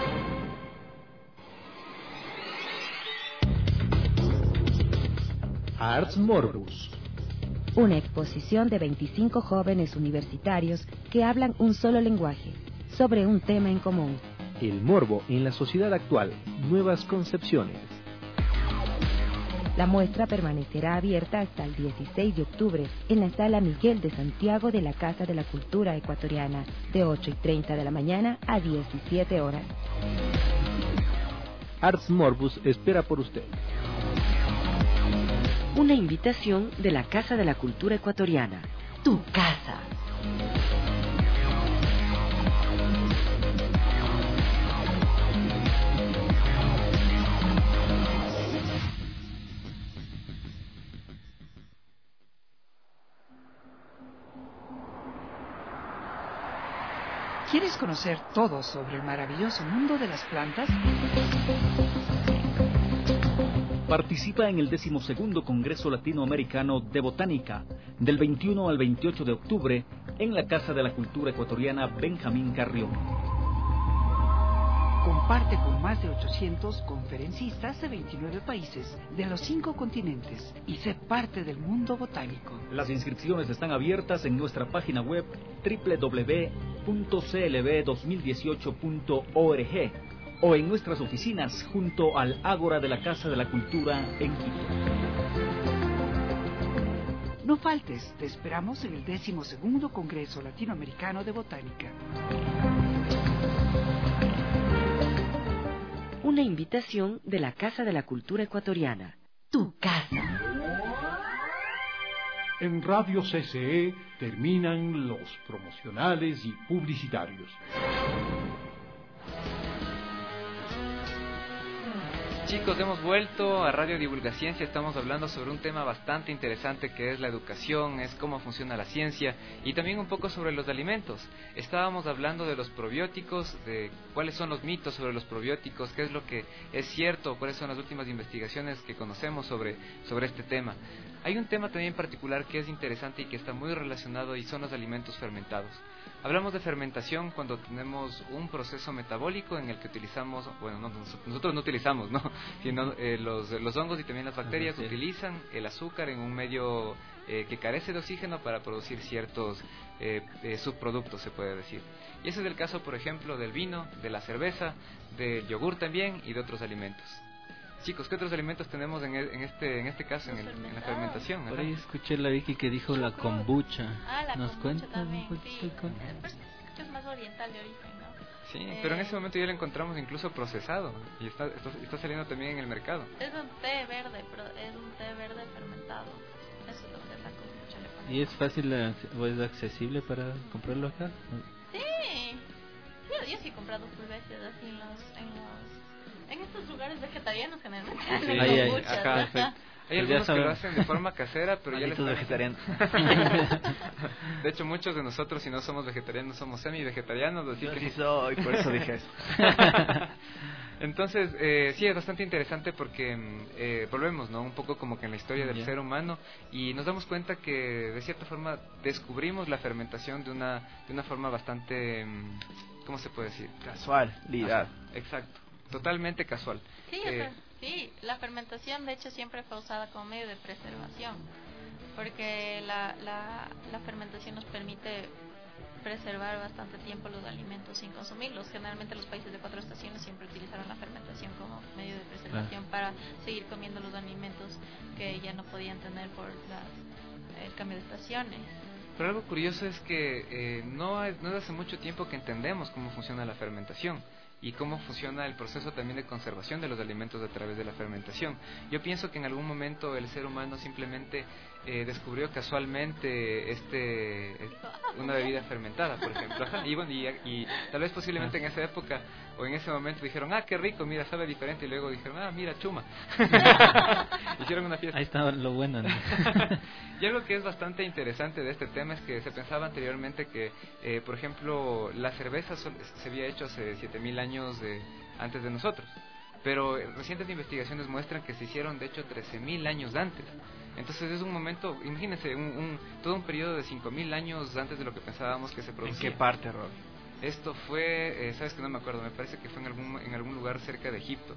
Arts Morbus. Una exposición de veinticinco jóvenes universitarios que hablan un solo lenguaje, sobre un tema en común. El morbo en la sociedad actual, nuevas concepciones. La muestra permanecerá abierta hasta el dieciséis de octubre en la Sala Miguel de Santiago de la Casa de la Cultura Ecuatoriana, de ocho y treinta de la mañana a diecisiete horas. Arts Morbus espera por usted. Una invitación de la Casa de la Cultura Ecuatoriana. Tu casa. ¿Quieres conocer todo sobre el maravilloso mundo de las plantas? Participa en el decimosegundo Congreso Latinoamericano de Botánica, del veintiuno al veintiocho de octubre, en la Casa de la Cultura Ecuatoriana Benjamín Carrión. Comparte con más de ochocientos conferencistas de veintinueve países, de los cinco continentes, y sé parte del mundo botánico. Las inscripciones están abiertas en nuestra página web doble u doble u doble u punto c l b dos mil dieciocho punto org o en nuestras oficinas junto al Ágora de la Casa de la Cultura en Quito. No faltes, te esperamos en el decimosegundo Congreso Latinoamericano de Botánica. Una invitación de la Casa de la Cultura Ecuatoriana. Tu casa. En Radio C C E terminan los promocionales y publicitarios. Chicos, hemos vuelto a Radio Divulgaciencia. Estamos hablando sobre un tema bastante interesante que es la educación, es cómo funciona la ciencia y también un poco sobre los alimentos. Estábamos hablando de los probióticos, de cuáles son los mitos sobre los probióticos, qué es lo que es cierto, cuáles son las últimas investigaciones que conocemos sobre, sobre este tema. Hay un tema también particular que es interesante y que está muy relacionado y son los alimentos fermentados. Hablamos de fermentación cuando tenemos un proceso metabólico en el que utilizamos, bueno, no, nosotros no utilizamos, ¿no? Sino eh, los, los hongos y también las bacterias sí. utilizan el azúcar en un medio eh, que carece de oxígeno para producir ciertos eh, eh, subproductos, se puede decir. Y ese es el caso, por ejemplo, del vino, de la cerveza, del yogur también y de otros alimentos. Chicos, ¿qué otros alimentos tenemos en, el, en este en este caso en, el, en la fermentación? Por ahí escuché la Vicky que dijo la kombucha. Ah, la ¿Nos kombucha cuenta también, un sí. Es más oriental de origen, ¿no? Sí, eh, pero en ese momento ya lo encontramos incluso procesado y está, está, está saliendo también en el mercado. Es un té verde, pero es un té verde fermentado. Eso es lo que es la kombucha. ¿Y es fácil o es accesible para comprarlo acá? Sí, yo, yo sí he comprado full veces así en los... En los En estos lugares vegetarianos generalmente. Sí, hay, hay, acá, hay algunos que lo hacen de forma casera, pero ya les están vegetarianos. De hecho, muchos de nosotros, si no somos vegetarianos, somos semi-vegetarianos. Así Yo que sí soy, por eso dije eso. Entonces, eh, sí, es bastante interesante porque eh, volvemos, ¿no? Un poco como que en la historia del yeah. ser humano y nos damos cuenta que, de cierta forma, descubrimos la fermentación de una de una forma bastante, ¿cómo se puede decir? Casualidad. Ajá, exacto. Totalmente casual. Sí, eh, o sea, sí, la fermentación de hecho siempre fue usada como medio de preservación, porque la, la, la fermentación nos permite preservar bastante tiempo los alimentos sin consumirlos. Generalmente los países de cuatro estaciones siempre utilizaron la fermentación como medio de preservación para seguir comiendo los alimentos que ya no podían tener por las, el cambio de estaciones. Pero algo curioso es que eh, no, es, no es hace mucho tiempo que entendemos cómo funciona la fermentación y cómo funciona el proceso también de conservación de los alimentos a través de la fermentación. Yo pienso que en algún momento el ser humano simplemente eh, descubrió casualmente este eh, una bebida fermentada, por ejemplo. Ajá. Y bueno, y, y tal vez posiblemente en esa época o en ese momento dijeron, ah, qué rico, mira, sabe diferente, y luego dijeron, ah, mira, chuma. Hicieron una fiesta. Ahí estaba lo bueno, ¿no? Y algo que es bastante interesante de este tema es que se pensaba anteriormente que, eh, por ejemplo, la cerveza sol- se había hecho hace siete mil años de, antes de nosotros. Pero recientes investigaciones muestran que se hicieron, de hecho, trece mil años antes. Entonces es un momento, imagínense, un, un, todo un periodo de cinco mil años antes de lo que pensábamos que se producía. ¿En qué parte, Rob? Esto fue, eh, sabes que no me acuerdo, me parece que fue en algún, en algún lugar cerca de Egipto.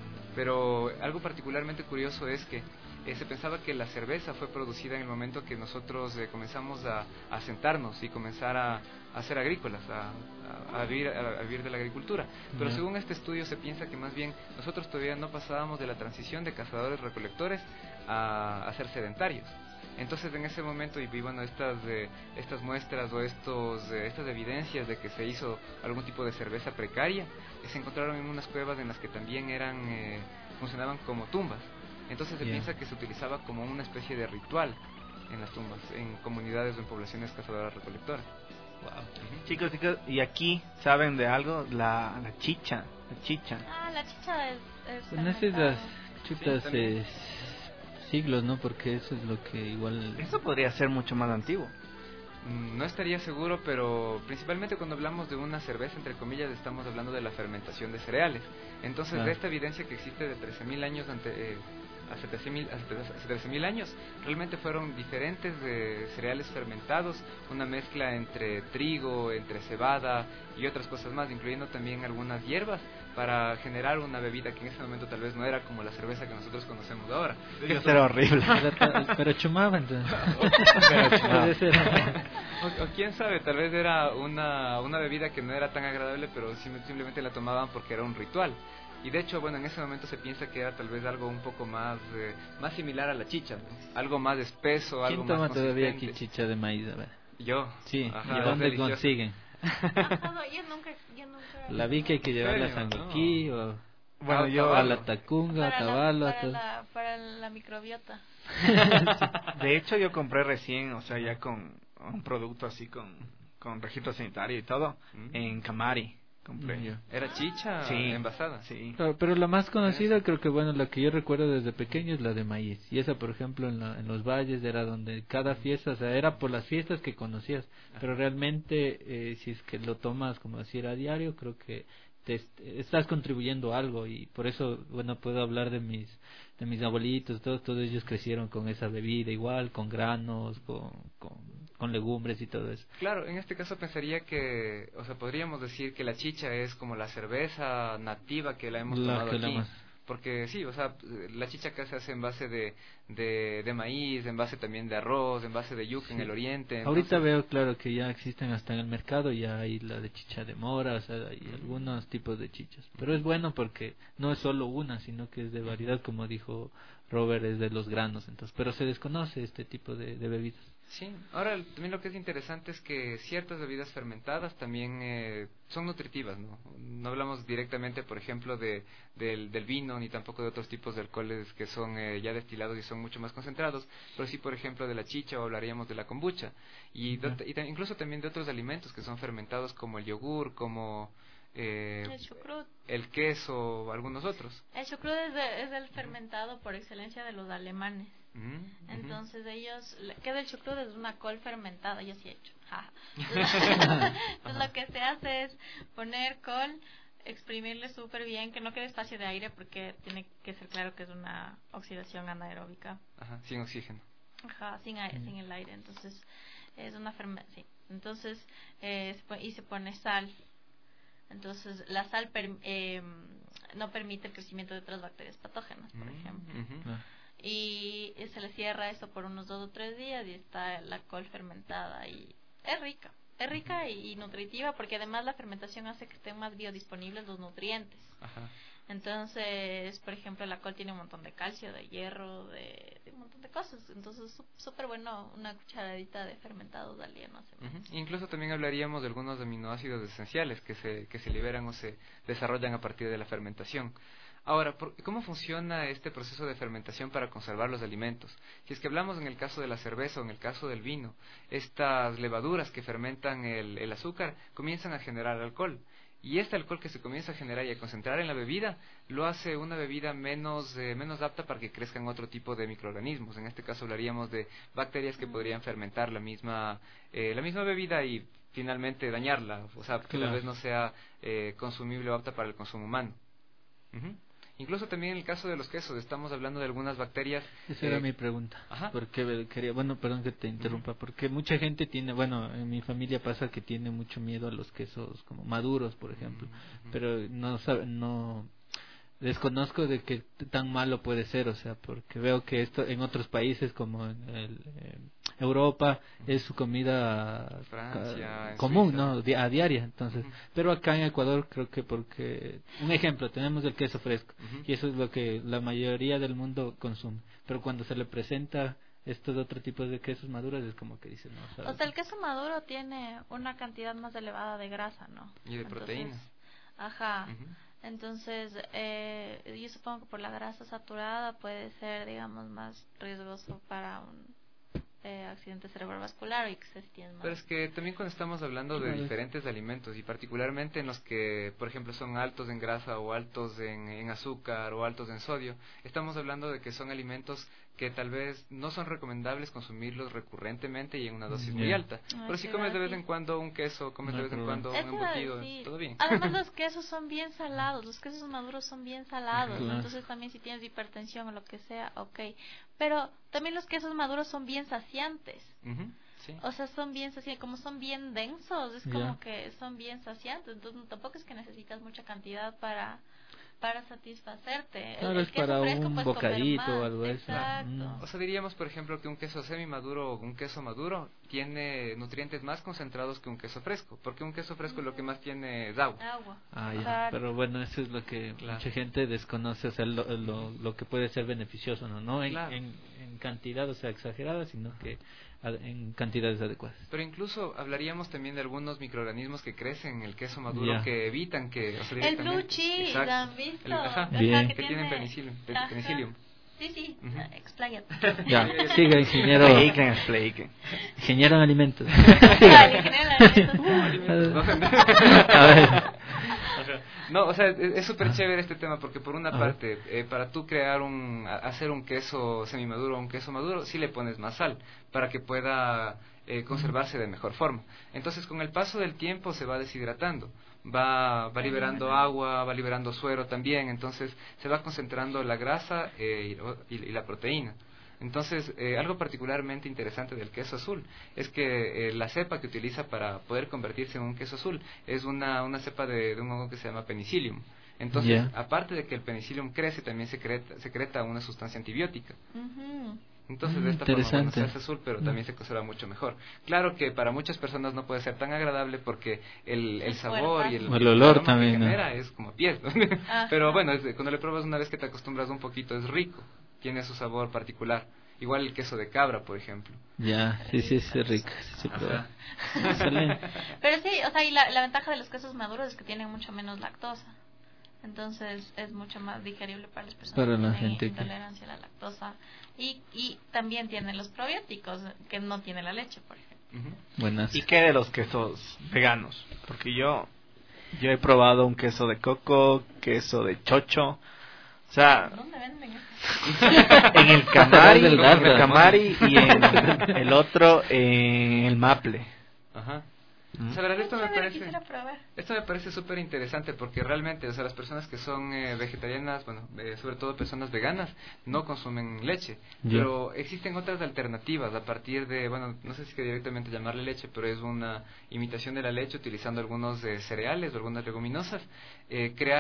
Pero algo particularmente curioso es que eh, se pensaba que la cerveza fue producida en el momento que nosotros eh, comenzamos a, a sentarnos y comenzar a, a ser agrícolas, a, a, a, vivir, a, a vivir de la agricultura. Pero Yeah. según este estudio se piensa que más bien nosotros todavía no pasábamos de la transición de cazadores-recolectores a, a ser sedentarios. Entonces en ese momento, y bueno, estas eh, estas muestras o estos eh, estas evidencias de que se hizo algún tipo de cerveza precaria, eh, se encontraron en unas cuevas en las que también eran eh, funcionaban como tumbas. Entonces se Yeah. piensa que se utilizaba como una especie de ritual en las tumbas, en comunidades o en poblaciones cazadoras recolectoras. Wow. Chicos, chicos, y aquí saben de algo, la, la chicha, la chicha. Ah, la chicha es... es Pues no sé fermentada. las chutas Sí, también. eh, siglos, ¿no? Porque eso es lo que igual... Eso podría ser mucho más antiguo. Mm, No estaría seguro, pero principalmente cuando hablamos de una cerveza, entre comillas, estamos hablando de la fermentación de cereales. Entonces, Claro. de esta evidencia que existe de trece mil años ante, eh, hace trece mil hace trece mil años, realmente fueron diferentes eh, cereales fermentados, una mezcla entre trigo, entre cebada y otras cosas más, incluyendo también algunas hierbas, para generar una bebida que en ese momento tal vez no era como la cerveza que nosotros conocemos ahora. Eso era horrible. Pero, ta- pero chumaba entonces. Pero chumaba. Puede ser. O, o quién sabe, tal vez era una, una bebida que no era tan agradable, pero sim- simplemente la tomaban porque era un ritual. Y de hecho, bueno, en ese momento se piensa que era tal vez algo un poco más eh, más similar a la chicha, ¿no? Algo más espeso, algo ¿Quién toma más todavía aquí consistente. chicha de maíz? A ver. Yo. Sí, Ajá, ¿y es dónde delicioso. consiguen? Ah, no, yo nunca, yo nunca... La vi que hay que llevarla a ¿En serio? Sanguiquí o Bueno, a yo, a la Tacunga, a para, Tabalo, la, a para, todo. la, para la microbiota. de hecho, yo compré recién, o sea, ya con un producto así con, con registro sanitario y todo, Mm. en Camari. Compré. Mm, ya. ¿Era chicha Sí. envasada? Sí. Claro, pero la más conocida, creo que bueno, la que yo recuerdo desde pequeño es la de maíz. Y esa, por ejemplo, en, la- en los valles era donde cada fiesta, o sea, era por las fiestas que conocías. Pero realmente, eh, si es que lo tomas como decir a diario, creo que te est- estás contribuyendo a algo. Y por eso, bueno, puedo hablar de mis de mis abuelitos, todos, todos ellos crecieron con esa bebida igual, con granos, con, con, con legumbres y todo eso. Claro, en este caso pensaría que, o sea, podríamos decir que la chicha es como la cerveza nativa que la hemos La tomado que la aquí. más- Porque sí, o sea, la chicha acá se hace en base de, de, de maíz, en base también de arroz, en base de yuca en Sí. el oriente. Ahorita entonces- veo, claro, que ya existen hasta en el mercado, ya hay la de chicha de mora, o sea, hay algunos tipos de chichas. Pero es bueno porque no es solo una, sino que es de variedad, como dijo Robert, es de los granos, entonces. Pero se desconoce este tipo de, de bebidas. Sí, ahora el- también lo que es interesante es que ciertas bebidas fermentadas también eh, son nutritivas, ¿no? No hablamos directamente, por ejemplo, de del, del vino, ni tampoco de otros tipos de alcoholes que son eh, ya destilados y son mucho más concentrados, pero sí, por ejemplo, de la chicha o hablaríamos de la kombucha. Y, de ot- y ta- incluso también de otros alimentos que son fermentados como el yogur, como eh, El chucrut. el queso o algunos otros. El chucrut es, de- es el fermentado por excelencia de los alemanes. Ujú, ujú. Entonces ellos, ¿qué es el chucrut? Es una col fermentada, yo sí he hecho. jaja. Entonces lo que se hace es poner col, exprimirle súper bien, que no quede espacio de aire porque tiene que ser claro que es una oxidación anaeróbica. Ajá, sin oxígeno. Ajá, sin aire, sin el aire. Entonces es una fermentación. Sí. Entonces eh, se pone- y se pone sal. Entonces la sal per- eh, no permite el crecimiento de otras bacterias patógenas, por Mm, ejemplo. ujú. Y se le cierra eso por unos dos o tres días y está la col fermentada y es rica, Es rica y, y nutritiva porque además la fermentación hace que estén más biodisponibles los nutrientes. Ajá. Entonces, por ejemplo, la col tiene un montón de calcio, de hierro, de, de un montón de cosas. Entonces, súper bueno una cucharadita de fermentados al día, no sé. Uh-huh. Incluso también hablaríamos de algunos aminoácidos esenciales que se, que se liberan o se desarrollan a partir de la fermentación. Ahora, ¿cómo funciona este proceso de fermentación para conservar los alimentos? Si es que hablamos en el caso de la cerveza o en el caso del vino, estas levaduras que fermentan el, el azúcar comienzan a generar alcohol. Y este alcohol que se comienza a generar y a concentrar en la bebida lo hace una bebida menos eh, menos apta para que crezcan otro tipo de microorganismos. En este caso hablaríamos de bacterias que podrían fermentar la misma eh, la misma bebida y finalmente dañarla, o sea, que Claro. tal vez no sea eh, consumible o apta para el consumo humano. Uh-huh. Incluso también en el caso de los quesos, estamos hablando de algunas bacterias. Esa eh, era mi pregunta. Ajá. Porque quería, bueno, perdón que te interrumpa, porque mucha gente tiene, bueno, en mi familia pasa que tiene mucho miedo a los quesos como maduros, por ejemplo, uh-huh. pero no sabe, no desconozco de qué tan malo puede ser, o sea, porque veo que esto en otros países como en el, eh, Europa es su comida Francia, ca- común, Suiza. ¿no? Di- a diaria, entonces, Uh-huh. pero acá en Ecuador creo que porque, un ejemplo, tenemos el queso fresco Uh-huh. y eso es lo que la mayoría del mundo consume, pero cuando se le presenta estos otros tipos de quesos maduros es como que dicen, no, O ¿sabes? sea, el queso maduro tiene una cantidad más elevada de grasa, ¿no? Y de proteínas. Ajá. Uh-huh. Entonces, eh, yo supongo que por la grasa saturada puede ser, digamos, más riesgoso para un eh, accidente cerebrovascular y que se extienda más. Pero es que también cuando estamos hablando de Claro. diferentes alimentos y particularmente en los que, por ejemplo, son altos en grasa o altos en, en azúcar o altos en sodio, estamos hablando de que son alimentos que tal vez no son recomendables consumirlos recurrentemente y en una dosis muy Yeah. alta. Ah, Pero si sí, comes de vez sí. en cuando un queso, comes No de hay vez en problema. cuando un Eso iba a embutido, decir. todo bien. Además, los quesos son bien salados, los quesos maduros son bien salados, Claro. entonces también si tienes hipertensión o lo que sea, ok. Pero también los quesos maduros son bien saciantes. Ujú, sí. O sea, son bien saciantes, como son bien densos, es Ya. como que son bien saciantes, entonces tampoco es que necesitas mucha cantidad para para satisfacerte. El- Claro, el es queso para fresco un puedes comer bocadito más, o algo de eso. exacto. Mm. O sea, diríamos, por ejemplo, que un queso semi-maduro o un queso maduro tiene nutrientes más concentrados que un queso fresco, porque un queso fresco lo que más tiene es agua. Agua. Ah, ya. Exacto. Pero bueno, eso es lo que Claro. mucha gente desconoce, o sea, lo, lo, lo que puede ser beneficioso, no, no en, Claro. en, en cantidad, o sea, exagerada, sino que a- en cantidades adecuadas. Pero incluso hablaríamos también de algunos microorganismos que crecen en el queso maduro Ya. que evitan que... O sea, El directamente- blue cheese, Exacto. ¿lo han visto? El- ajá, Ajá, Bien. que tienen penicillium. pe- Ajá. penicillium. Sí, sí, Ujú. ah, expláyate. Ya, siga, ingeniero. Expliquen, expliquen. Ingeniero en alimentos. Vale, ingeniero en A ver. No, o sea, es es súper chévere este tema porque por una A ver. parte, eh, para tú crear un, a- hacer un queso semimaduro o un queso maduro, sí le pones más sal para que pueda eh, conservarse de mejor forma. Entonces, con el paso del tiempo se va deshidratando, va, va liberando agua, va liberando suero también, entonces se va concentrando la grasa eh, y, lo- y- y la proteína. Entonces, eh, algo particularmente interesante del queso azul es que eh, la cepa que utiliza para poder convertirse en un queso azul es una, una cepa de, de un hongo que se llama penicillium. Entonces, Ya. aparte de que el penicillium crece, también secreta, secreta una sustancia antibiótica. Ujú. Entonces, Mm, de esta forma, bueno, se interesante. hace azul, pero Mm. también se conserva mucho mejor. Claro que para muchas personas no puede ser tan agradable porque el, el Es sabor y el, fuerte. El olor aroma también, que ¿no? genera es como piel. ¿no? Ajá. Pero bueno, es de- cuando le pruebas una vez que te acostumbras un poquito, es rico. Tiene su sabor particular. Igual el queso de cabra, por ejemplo. Ya, sí, sí, es rico. Sí, sí, pero- Ajá. Excelente. Pero sí, o sea, y la, la ventaja de los quesos maduros es que tienen mucho menos lactosa. Entonces es mucho más digerible para las personas Para que la tienen gente que- intolerancia a la lactosa. Y, y también tienen los probióticos que no tiene la leche, por ejemplo. Ujú. Buenas. ¿Y qué de los quesos veganos? Porque yo yo he probado un queso de coco, queso de chocho. O sea, ¿Dónde venden eso? en el Camari, Del en Dardo. el Camari y en el otro en el Maple. Ajá. Mm. O sea, la verdad, esto me Chévere, parece... quisiera probar. Esto me parece súper interesante porque realmente, o sea, las personas que son eh, vegetarianas, bueno, eh, sobre todo personas veganas, no consumen leche. Ya. Pero existen otras alternativas a partir de, bueno, no sé si que directamente llamarle leche, pero es una imitación de la leche utilizando algunos eh, cereales o algunas leguminosas. Eh, crear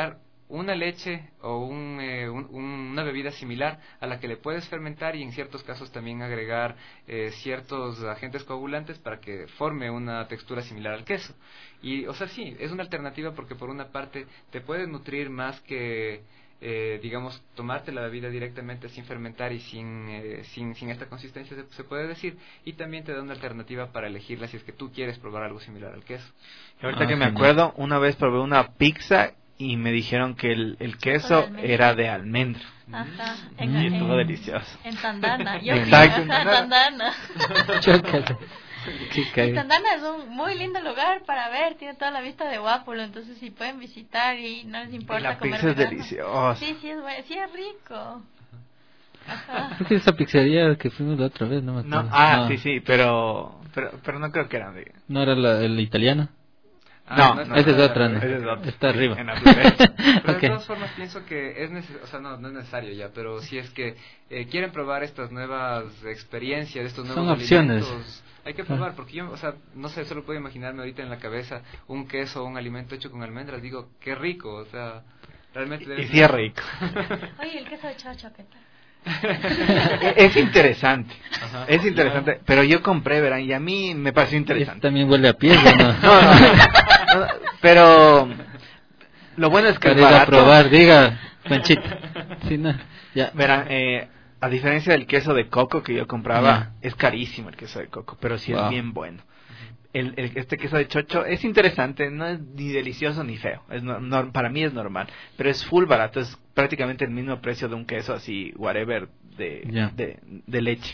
una leche o un, eh, un, una bebida similar a la que le puedes fermentar y en ciertos casos también agregar eh, ciertos agentes coagulantes para que forme una textura similar al queso. Y, o sea, sí, es una alternativa porque por una parte te puede nutrir más que, eh, digamos, tomarte la bebida directamente sin fermentar y sin, eh, sin, sin esta consistencia, se, se puede decir, y también te da una alternativa para elegirla si es que tú quieres probar algo similar al queso. Y ahorita Ah, que me genial. acuerdo, una vez probé una pizza y me dijeron que el, el queso era de almendra. Ajá. Y En, estuvo en- delicioso. En Tandana. Yo Exacto, fui a Tandana. Chócale. Qué Y cae. Tandana es un muy lindo lugar para ver, tiene toda la vista de Guápulo, entonces si pueden visitar y no les importa la comer pizza es vegano. deliciosa. Sí, sí es bueno, sí es rico. Ajá. Creo que esa pizzería que fuimos la otra vez, no me No, acuerdo. ah, No. sí, sí, pero, pero, pero no creo que eran de... ¿No era la, el italiano? Ah, No, es- no, esa es no, otra, ¿no? esa es otra. Está arriba. En la primera. Pero Ok. de todas formas pienso que es necesario, o sea, no, no es necesario ya, pero si es que eh, quieren probar estas nuevas experiencias, estos nuevos Son opciones. alimentos, hay que probar, porque yo, o sea, no sé, solo puedo imaginarme ahorita en la cabeza un queso o un alimento hecho con almendras, digo, qué rico, o sea, realmente debe Y ser- sí es rico. Oye, el queso de chocho, ¿qué tal? Es interesante, Ajá. es interesante, pero yo compré, verán, y a mí me pareció interesante. También huele a piedra, ¿no? No, no, no, pero lo bueno es que Para es ir a barato. probar, diga, Panchita. Sí, no, ya. Verán, eh, a diferencia del queso de coco que yo compraba, Ya. es carísimo el queso de coco, pero sí Wow. es bien bueno. El, el- este queso de chocho es interesante, no es ni delicioso ni feo, es no- no- para mí es normal, pero es full barato, es prácticamente el mismo precio de un queso así, whatever, de, Ya. de, de leche.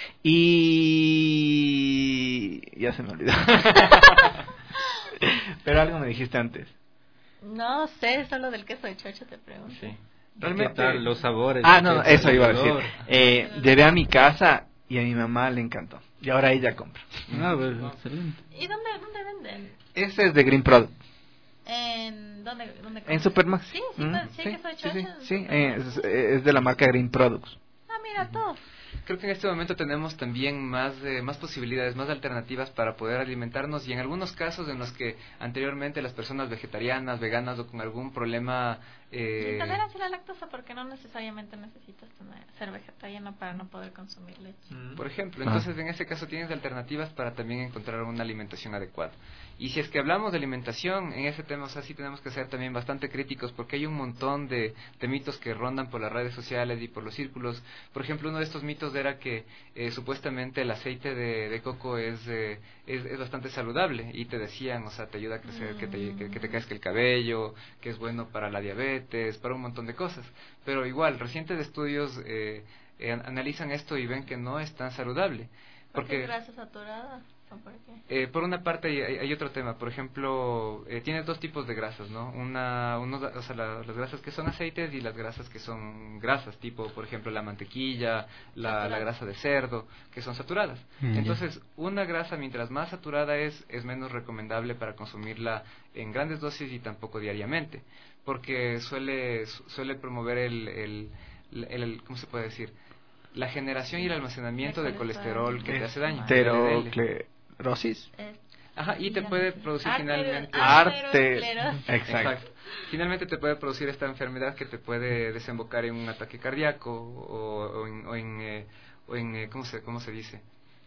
Y ya se me olvidó. Pero algo me dijiste antes. No sé, solo del queso de chocho te pregunto. Sí. Realmente- ¿Qué tal los sabores? Ah, no, no, ¿Qué eso tal iba a el decir. olor? Eh, llevé a mi casa y a mi mamá le encantó. Y ahora ella compra. Ah, pues, excelente. ¿Y dónde, dónde venden? Ese es de Green Product. ¿En dónde, dónde En compras? Supermax. Sí, sí, Mm, pues, sí, sí, queso de sí, chocho. sí, en sí, Supermax. eh, es, es de la marca Green Products. Ah, mira, todo. Creo que en este momento tenemos también más eh, más posibilidades, más alternativas para poder alimentarnos y en algunos casos en los que anteriormente las personas vegetarianas, veganas o con algún problema eh, Intolerancia a la lactosa porque no necesariamente necesitas tener, ser vegetariano para no poder consumir leche. por ejemplo, Ah. entonces en ese caso tienes alternativas para también encontrar una alimentación adecuada. Y si es que hablamos de alimentación, en ese tema, o sea, sí tenemos que ser también bastante críticos porque hay un montón de, de mitos que rondan por las redes sociales y por los círculos. Por ejemplo, uno de estos mitos era que eh, supuestamente el aceite de, de coco es, eh, es es bastante saludable y te decían, o sea, te ayuda a crecer, que te, que, que te crezca el cabello, que es bueno para la diabetes, para un montón de cosas. Pero igual, recientes estudios eh, eh, analizan esto y ven que no es tan saludable. ¿Porque Porque es grasa saturada? ¿O por qué? eh, por una parte hay, hay- hay otro tema, por ejemplo, eh, tiene dos tipos de grasas, ¿no? Una, uno, o sea, la- las grasas que son aceites y las grasas que son grasas, tipo, por ejemplo, la mantequilla, la, la Saturadas. grasa de cerdo, que son saturadas. Mm, ya. Entonces, una grasa mientras más saturada es, es menos recomendable para consumirla en grandes dosis y tampoco diariamente, porque suele, su- suele promover el, el, el, el- ¿cómo se puede decir? La generación y el almacenamiento de colesterol que te hace daño. L D L. Esclerosis. Es- Ajá, y te puede producir Artero- finalmente... arteriosclerosis. Exacto. Finalmente te puede producir esta enfermedad que te puede desembocar en un ataque cardíaco o, o en... O en, eh, o en eh, ¿cómo, se, ¿Cómo se dice?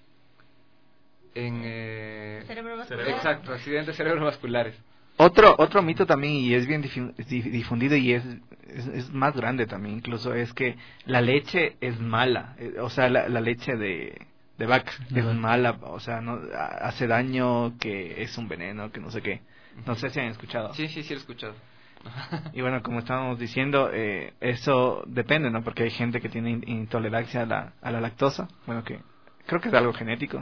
En... Eh, Cerebrovascular. Exacto, accidentes cerebrovasculares. Otro otro mito también, y es bien difu- di- difundido y es, es, es más grande también incluso, es que la leche es mala. Eh, O sea, la, la leche de, de vaca es Ajá. mala, o sea, no ha- hace daño, que es un veneno, que no sé qué. No sé si han escuchado. Sí, sí, sí, lo he escuchado. Y bueno, como estábamos diciendo, eh, eso depende, ¿no? Porque hay gente que tiene in- intolerancia a la, a la lactosa. Bueno, que creo que es algo genético.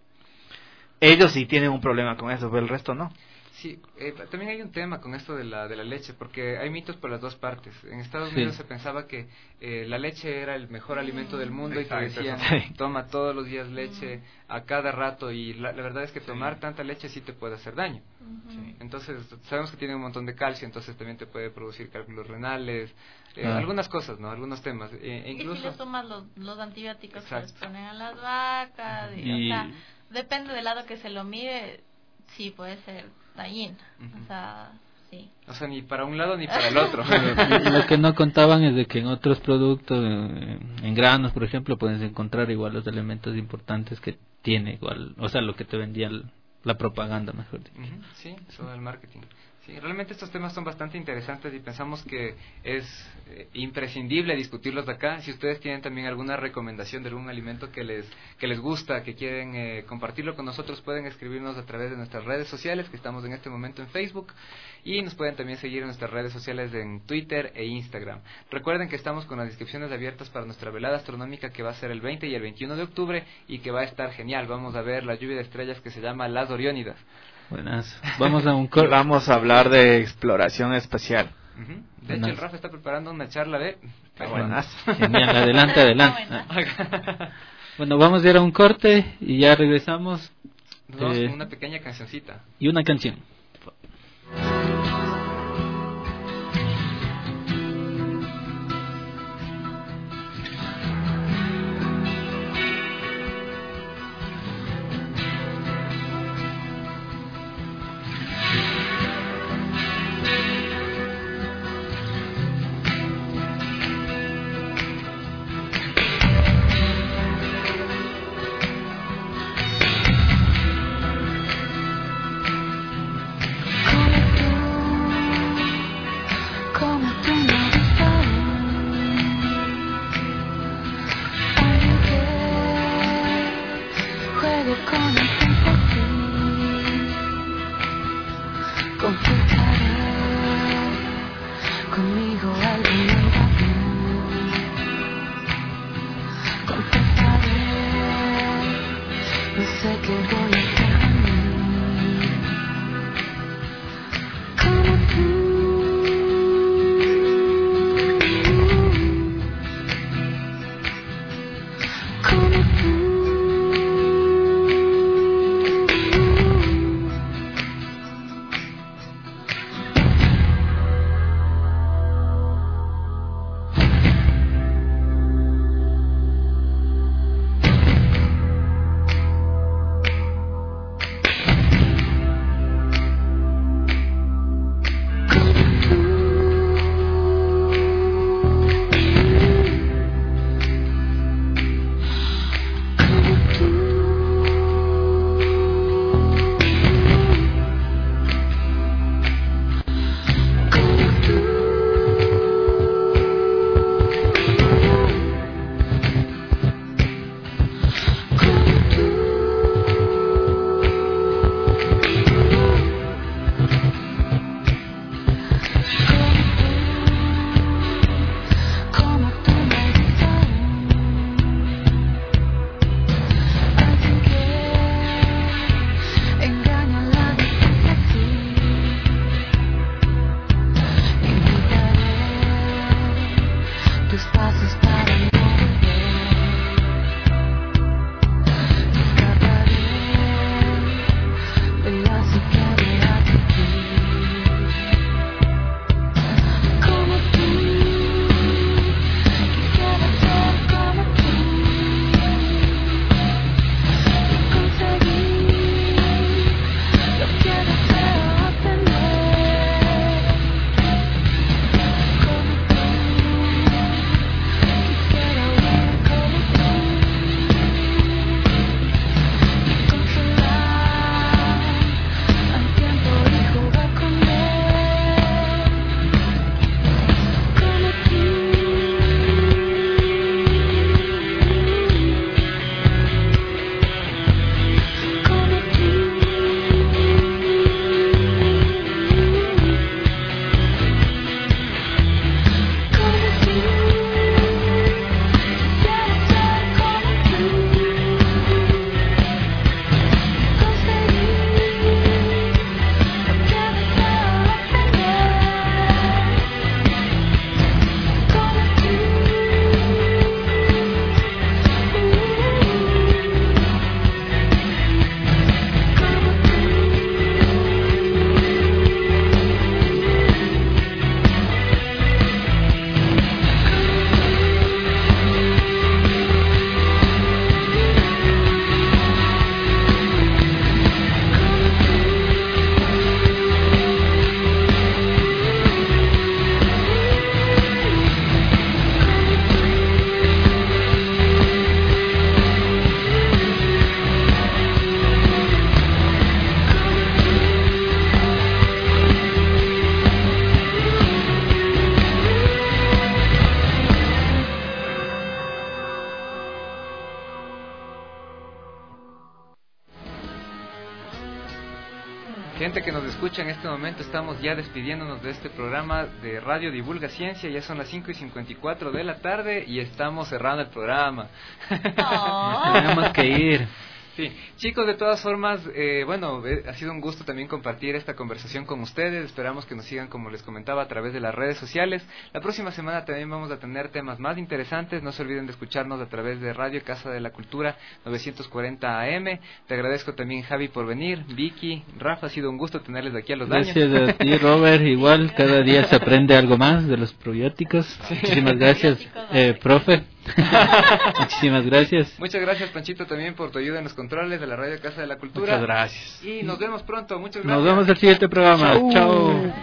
Ellos sí tienen un problema con eso, pero el resto no. Sí, eh, también hay un tema con esto de la de la leche, porque hay mitos por las dos partes. En Estados Sí. Unidos se pensaba que eh, la leche era el mejor alimento del mundo Exacto, y te decían, sí. toma todos los días leche a cada rato y la, la verdad es que tomar tanta leche sí te puede hacer daño. Ujú. Entonces, sabemos que tiene un montón de calcio, entonces también te puede producir cálculos renales, eh, Ah. algunas cosas, ¿no? Algunos temas. Eh, e Y si incluso... le sumas los, los antibióticos que les Exacto. ponen a las vacas, y, Y- o sea, depende del lado que se lo mire, sí puede ser dañino. Ujú. O sea, Sí. O sea, ni para un lado ni para el otro. Lo que no contaban es de que en otros productos, en granos, por ejemplo, puedes encontrar igual los elementos importantes que tiene igual, o sea, lo que te vendía la propaganda, mejor dicho. Uh-huh, sí, eso del marketing. Sí, realmente estos temas son bastante interesantes y pensamos que es eh, imprescindible discutirlos de acá. Si ustedes tienen también alguna recomendación de algún alimento que les que les gusta, que quieren eh, compartirlo con nosotros, pueden escribirnos a través de nuestras redes sociales, que estamos en este momento en Facebook, y nos pueden también seguir en nuestras redes sociales en Twitter e Instagram. Recuerden que estamos con las inscripciones abiertas para nuestra velada astronómica, que va a ser el veinte y el veintiuno de octubre y que va a estar genial. Vamos a ver la lluvia de estrellas que se llama Las Oriónidas. Buenas. Vamos a un cor- Vamos a hablar de exploración espacial. Uh-huh. De Buenas. hecho, el Rafa está preparando una charla de... Buenas. Genial, adelante, adelante. Bueno, vamos a ir a un corte y ya regresamos. Nos vamos eh, con una pequeña cancioncita. Y una canción. Gente que nos escucha en este momento, estamos ya despidiéndonos de este programa de Radio Divulga Ciencia. Ya son las cinco y cincuenta y cuatro de la tarde y estamos cerrando el programa. Oh. Tenemos que ir. Sí, chicos, de todas formas, eh, bueno, eh, ha sido un gusto también compartir esta conversación con ustedes. Esperamos que nos sigan, como les comentaba, a través de las redes sociales. La próxima semana también vamos a tener temas más interesantes. No se olviden de escucharnos a través de Radio Casa de la Cultura novecientos cuarenta A M. Te agradezco también, Javi, por venir. Vicky, Rafa, ha sido un gusto tenerles aquí a los daños. Gracias a ti, Robert. Igual, cada día se aprende algo más de los probióticos. Sí. Muchísimas gracias, eh, profe. Muchísimas gracias. Muchas gracias, Panchito, también por tu ayuda en los controles de la Radio Casa de la Cultura. Muchas gracias. Y nos vemos pronto. Muchas gracias. Nos vemos en el siguiente programa. Chao. Chao.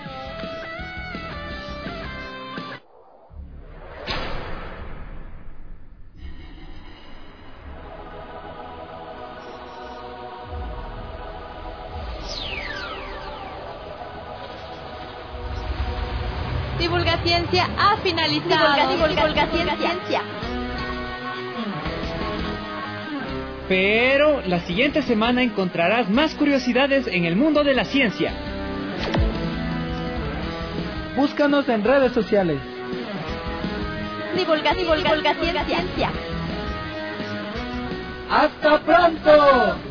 Divulga Ciencia ha finalizado. Divulga, divulga, divulga Ciencia. Pero la siguiente semana encontrarás más curiosidades en el mundo de la ciencia. Búscanos en redes sociales. Divulga, divulga, divulga Ciencia. ¡Hasta pronto!